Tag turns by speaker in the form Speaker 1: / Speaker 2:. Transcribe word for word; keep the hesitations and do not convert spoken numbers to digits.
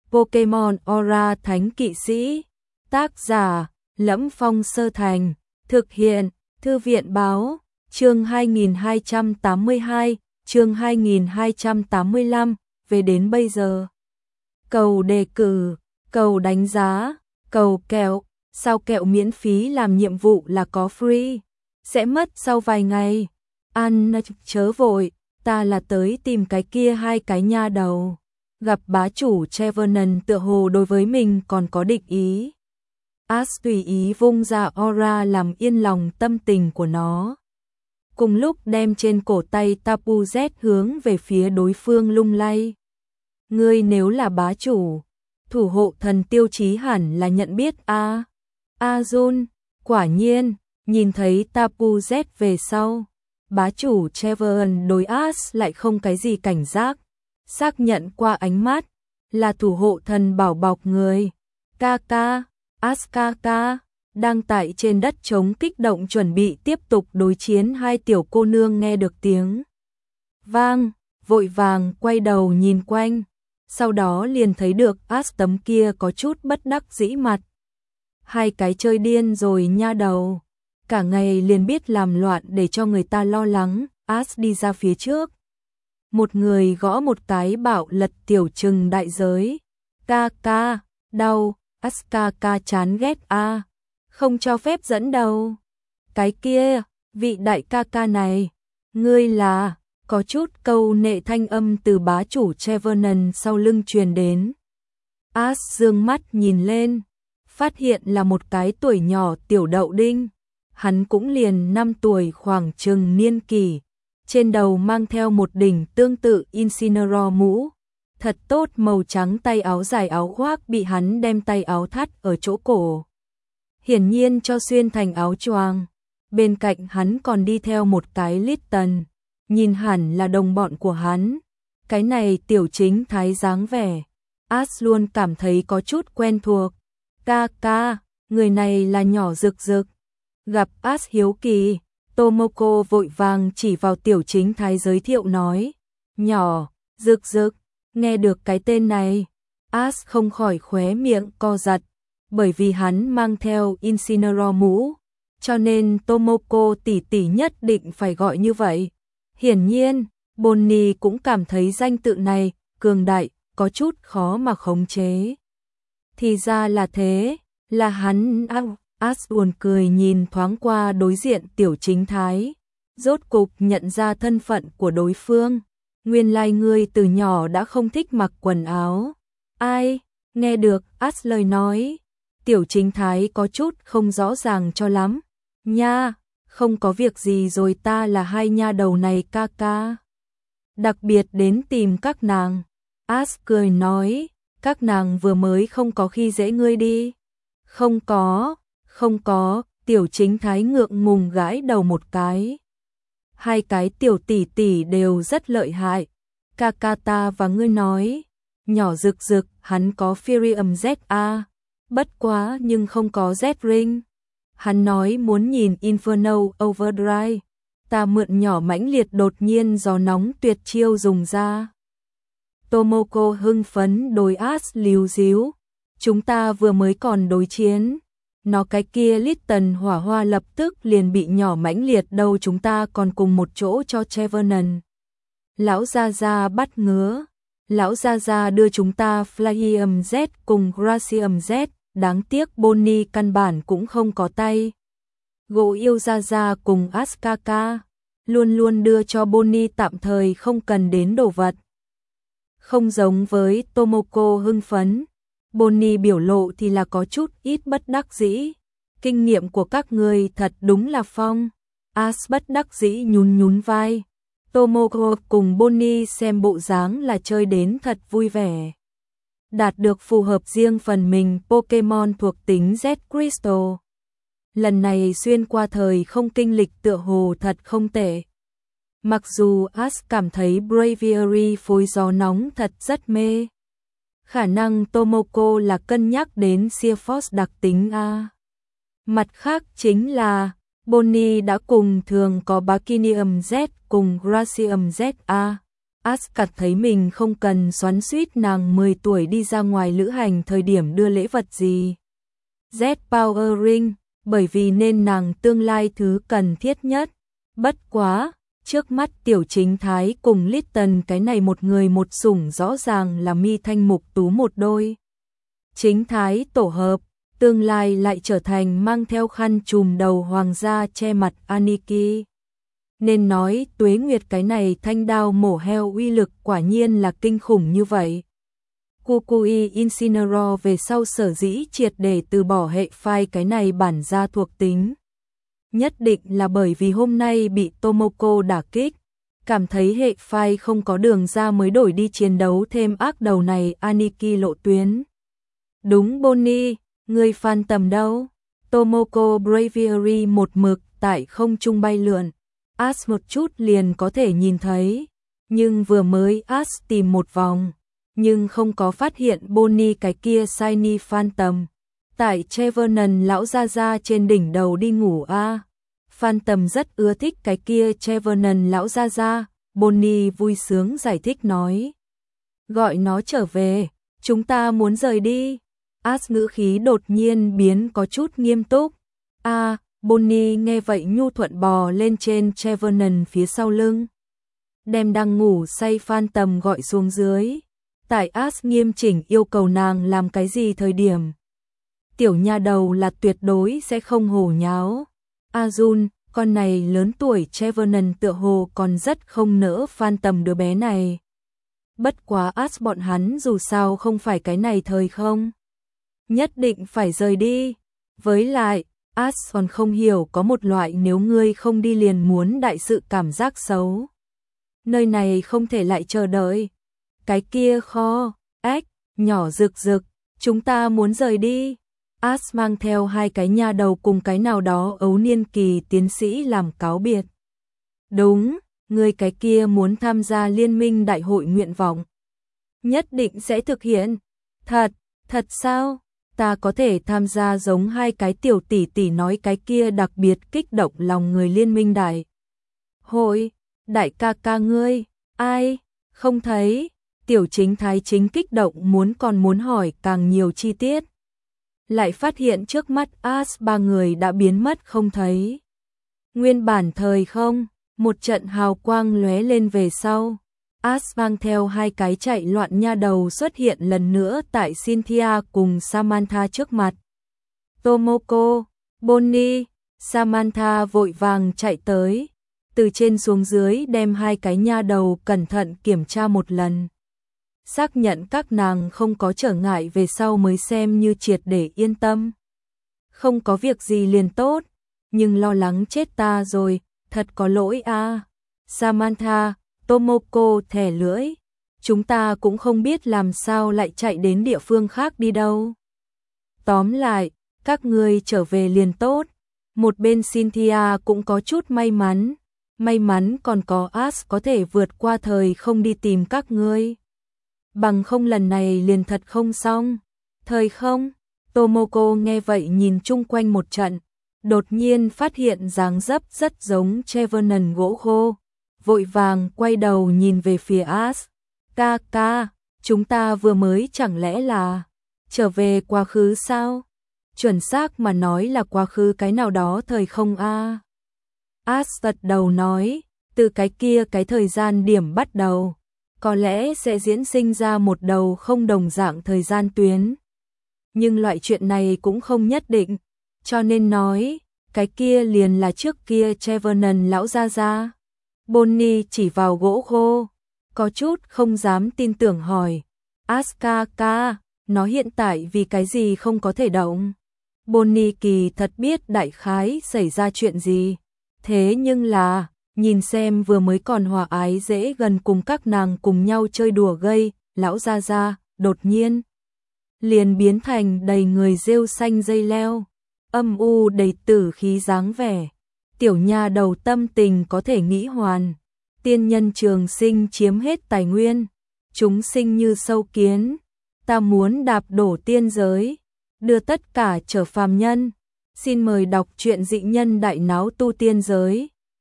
Speaker 1: Pokemon Aura Thánh Kỵ Sĩ. Tác giả: Lẫm Phong Sơ Thành. Thực hiện: Thư viện báo. Chương hai nghìn hai trăm tám mươi hai, chương hai nghìn hai trăm tám mươi lăm, về đến bây giờ. Cầu đề cử, cầu đánh giá, cầu kẹo, sao kẹo miễn phí làm nhiệm vụ là có free, sẽ mất sau vài ngày. Ăn chớ vội, ta là tới tìm cái kia hai cái nha đầu. Gặp bá chủ Trevenant tựa hồ đối với mình còn có địch ý. Ash tùy ý vung ra aura làm yên lòng tâm tình của nó. Cùng lúc đem trên cổ tay Tapu Z hướng về phía đối phương lung lay. Ngươi nếu là bá chủ, thủ hộ thần tiêu chí hẳn là nhận biết a. A Jun, quả nhiên, nhìn thấy Tapu Z về sau, bá chủ Trevenant đối Ash lại không cái gì cảnh giác, xác nhận qua ánh mắt, là thủ hộ thần bảo bọc người. Kaka, Ash Kaka, đang tại trên đất trống kích động chuẩn bị tiếp tục đối chiến. Hai tiểu cô nương nghe được tiếng vang, vội vàng quay đầu nhìn quanh, sau đó liền thấy được Ash tấm kia có chút bất đắc dĩ mặt. Hai cái chơi điên rồi nha đầu, cả ngày liền biết làm loạn để cho người ta lo lắng. Ash đi ra phía trước, một người gõ một cái bạo lật tiểu trừng đại giới. Kaka, đau. Ash Kaka chán ghét a, à, không cho phép dẫn đầu. Cái kia, vị đại ca ca này, ngươi là, có chút câu nệ thanh âm từ bá chủ Trevenant sau lưng truyền đến. Ash dương mắt nhìn lên, phát hiện là một cái tuổi nhỏ tiểu đậu đinh, hắn cũng liền năm tuổi khoảng chừng niên kỷ, trên đầu mang theo một đỉnh tương tự Incineroar mũ. Thật tốt màu trắng tay áo dài áo khoác bị hắn đem tay áo thắt ở chỗ cổ, hiển nhiên cho xuyên thành áo choàng. Bên cạnh hắn còn đi theo một cái Litten, nhìn hẳn là đồng bọn của hắn. Cái này tiểu chính thái dáng vẻ, Ash luôn cảm thấy có chút quen thuộc. Kaka, người này là nhỏ rực rực. Gặp Ash hiếu kỳ, Tomoko vội vàng chỉ vào tiểu chính thái giới thiệu nói, nhỏ, rực rực. Nghe được cái tên này, Ash không khỏi khóe miệng co giật, bởi vì hắn mang theo Incineroar mũ, cho nên Tomoko tỷ tỷ nhất định phải gọi như vậy. Hiển nhiên, Bonnie cũng cảm thấy danh tự này cường đại, có chút khó mà khống chế. Thì ra là thế, là hắn. Ash buồn cười nhìn thoáng qua đối diện tiểu chính thái, rốt cục nhận ra thân phận của đối phương. Nguyên lai ngươi từ nhỏ đã không thích mặc quần áo. Ai? Nghe được Ash lời nói, tiểu chính thái có chút không rõ ràng cho lắm. Nha, không có việc gì rồi, ta là hai nha đầu này Kaka, đặc biệt đến tìm các nàng. Ash cười nói, các nàng vừa mới không có khi dễ ngươi đi. Không có, không có, tiểu chính thái ngượng ngùng gãi đầu một cái. Hai cái tiểu tỷ tỷ đều rất lợi hại. Kakata và ngươi nói, nhỏ rực rực, hắn có Firium Z A, bất quá nhưng không có Z-Ring. Hắn nói muốn nhìn Inferno Overdrive, ta mượn nhỏ mãnh liệt đột nhiên gió nóng tuyệt chiêu dùng ra. Tomoko hưng phấn đối Ash líu díu, chúng ta vừa mới còn đối chiến. Nó cái kia Litten hỏa hoa lập tức liền bị nhỏ mãnh liệt đâu, chúng ta còn cùng một chỗ cho Trevenant. Lão Gia Gia bắt ngứa, lão Gia Gia đưa chúng ta Flahium Z cùng Gracium Z, đáng tiếc Bonnie căn bản cũng không có tay. Gỗ yêu Gia Gia cùng Ash Kaka, luôn luôn đưa cho Bonnie tạm thời không cần đến đồ vật. Không giống với Tomoko hưng phấn, Bonnie biểu lộ thì là có chút ít bất đắc dĩ. Kinh nghiệm của các người thật đúng là phong. Ash bất đắc dĩ nhún nhún vai. Tomoko cùng Bonnie xem bộ dáng là chơi đến thật vui vẻ. Đạt được phù hợp riêng phần mình Pokemon thuộc tính Z Crystal. Lần này xuyên qua thời không kinh lịch tựa hồ thật không tệ. Mặc dù Ash cảm thấy Braviary phối gió nóng thật rất mê. Khả năng Tomoko là cân nhắc đến Sheer Force đặc tính A. Mặt khác chính là Bonnie đã cùng thường có Bacinium Z cùng Gracium Z A. Asgard thấy mình không cần xoắn xuýt nàng mười tuổi đi ra ngoài lữ hành thời điểm đưa lễ vật gì. Z Power Ring, bởi vì nên nàng tương lai thứ cần thiết nhất. Bất quá, trước mắt Tiểu Chính Thái cùng Litten cái này một người một sủng rõ ràng là mi thanh mục tú một đôi. Chính Thái tổ hợp, tương lai lại trở thành mang theo khăn trùm đầu hoàng gia che mặt Aniki. Nên nói Tuế Nguyệt cái này thanh đao mổ heo uy lực quả nhiên là kinh khủng như vậy. Kukui Incineroar về sau sở dĩ triệt để từ bỏ hệ phai cái này bản gia thuộc tính. Nhất định là bởi vì hôm nay bị Tomoko đả kích, cảm thấy hệ phai không có đường ra mới đổi đi chiến đấu thêm ác đầu này Aniki lộ tuyến. Đúng Bonnie, người fan tầm đâu? Tomoko Braviary một mực tại không trung bay lượn. As một chút liền có thể nhìn thấy, nhưng vừa mới As tìm một vòng, nhưng không có phát hiện Bonnie cái kia shiny Phantom. Tại Trevenant lão gia gia trên đỉnh đầu đi ngủ a. À. Phantom rất ưa thích cái kia Trevenant lão gia gia, Bonnie vui sướng giải thích nói. Gọi nó trở về, chúng ta muốn rời đi. As ngữ khí đột nhiên biến có chút nghiêm túc. A, à, Bonnie nghe vậy nhu thuận bò lên trên Trevenant phía sau lưng. Đem đang ngủ say Phantom gọi xuống dưới. Tại As nghiêm chỉnh yêu cầu nàng làm cái gì thời điểm. Tiểu nha đầu là tuyệt đối sẽ không hồ nháo. Azun, con này lớn tuổi Trevenant tựa hồ còn rất không nỡ Phantom đứa bé này. Bất quá As bọn hắn dù sao không phải cái này thời không. Nhất định phải rời đi. Với lại, As còn không hiểu có một loại nếu ngươi không đi liền muốn đại sự cảm giác xấu. Nơi này không thể lại chờ đợi. Cái kia kho, ếch, nhỏ rực rực, chúng ta muốn rời đi. As mang theo hai cái nha đầu cùng cái nào đó ấu niên kỳ tiến sĩ làm cáo biệt. Đúng, người cái kia muốn tham gia liên minh đại hội nguyện vọng. Nhất định sẽ thực hiện. Thật, thật sao? Ta có thể tham gia giống hai cái tiểu tỷ tỷ nói cái kia đặc biệt kích động lòng người liên minh đại hội. Đại ca ca ngươi, ai? Không thấy. Tiểu Chính Thái chính kích động muốn còn muốn hỏi càng nhiều chi tiết. Lại phát hiện trước mắt As ba người đã biến mất không thấy. Nguyên bản thời không, một trận hào quang lóe lên về sau. As mang theo hai cái chạy loạn nha đầu xuất hiện lần nữa tại Cynthia cùng Samantha trước mặt. Tomoko, Bonnie, Samantha vội vàng chạy tới. Từ trên xuống dưới đem hai cái nha đầu cẩn thận kiểm tra một lần. Xác nhận các nàng không có trở ngại về sau mới xem như triệt để yên tâm. Không có việc gì liền tốt, nhưng lo lắng chết ta rồi, thật có lỗi a. À. Samantha, Tomoko thẻ lưỡi, chúng ta cũng không biết làm sao lại chạy đến địa phương khác đi đâu. Tóm lại, các ngươi trở về liền tốt. Một bên Cynthia cũng có chút may mắn, may mắn còn có As có thể vượt qua thời không đi tìm các ngươi. Bằng không lần này liền thật không xong. Thời không? Tomoko nghe vậy nhìn chung quanh một trận, đột nhiên phát hiện dáng dấp rất giống Trevenant gỗ khô, vội vàng quay đầu nhìn về phía As. Ca ca, chúng ta vừa mới chẳng lẽ là trở về quá khứ sao? Chuẩn xác mà nói là quá khứ cái nào đó thời không a. À? As gật đầu nói, từ cái kia cái thời gian điểm bắt đầu, có lẽ sẽ diễn sinh ra một đầu không đồng dạng thời gian tuyến. Nhưng loại chuyện này cũng không nhất định, cho nên nói, cái kia liền là trước kia Trevenant lão gia gia. Bonnie chỉ vào gỗ khô, có chút không dám tin tưởng hỏi, Aska ca, nó hiện tại vì cái gì không có thể động? Bonnie kỳ thật biết đại khái xảy ra chuyện gì, thế nhưng là, nhìn xem vừa mới còn hòa ái dễ gần cùng các nàng cùng nhau chơi đùa gây, lão gia gia, đột nhiên liền biến thành đầy người rêu xanh dây leo, âm u đầy tử khí dáng vẻ. Tiểu nha đầu tâm tình có thể nghĩ hoàn, tiên nhân trường sinh chiếm hết tài nguyên, chúng sinh như sâu kiến, ta muốn đạp đổ tiên giới, đưa tất cả trở phàm nhân. Xin mời đọc truyện Dị Nhân Đại Náo Tu Tiên Giới.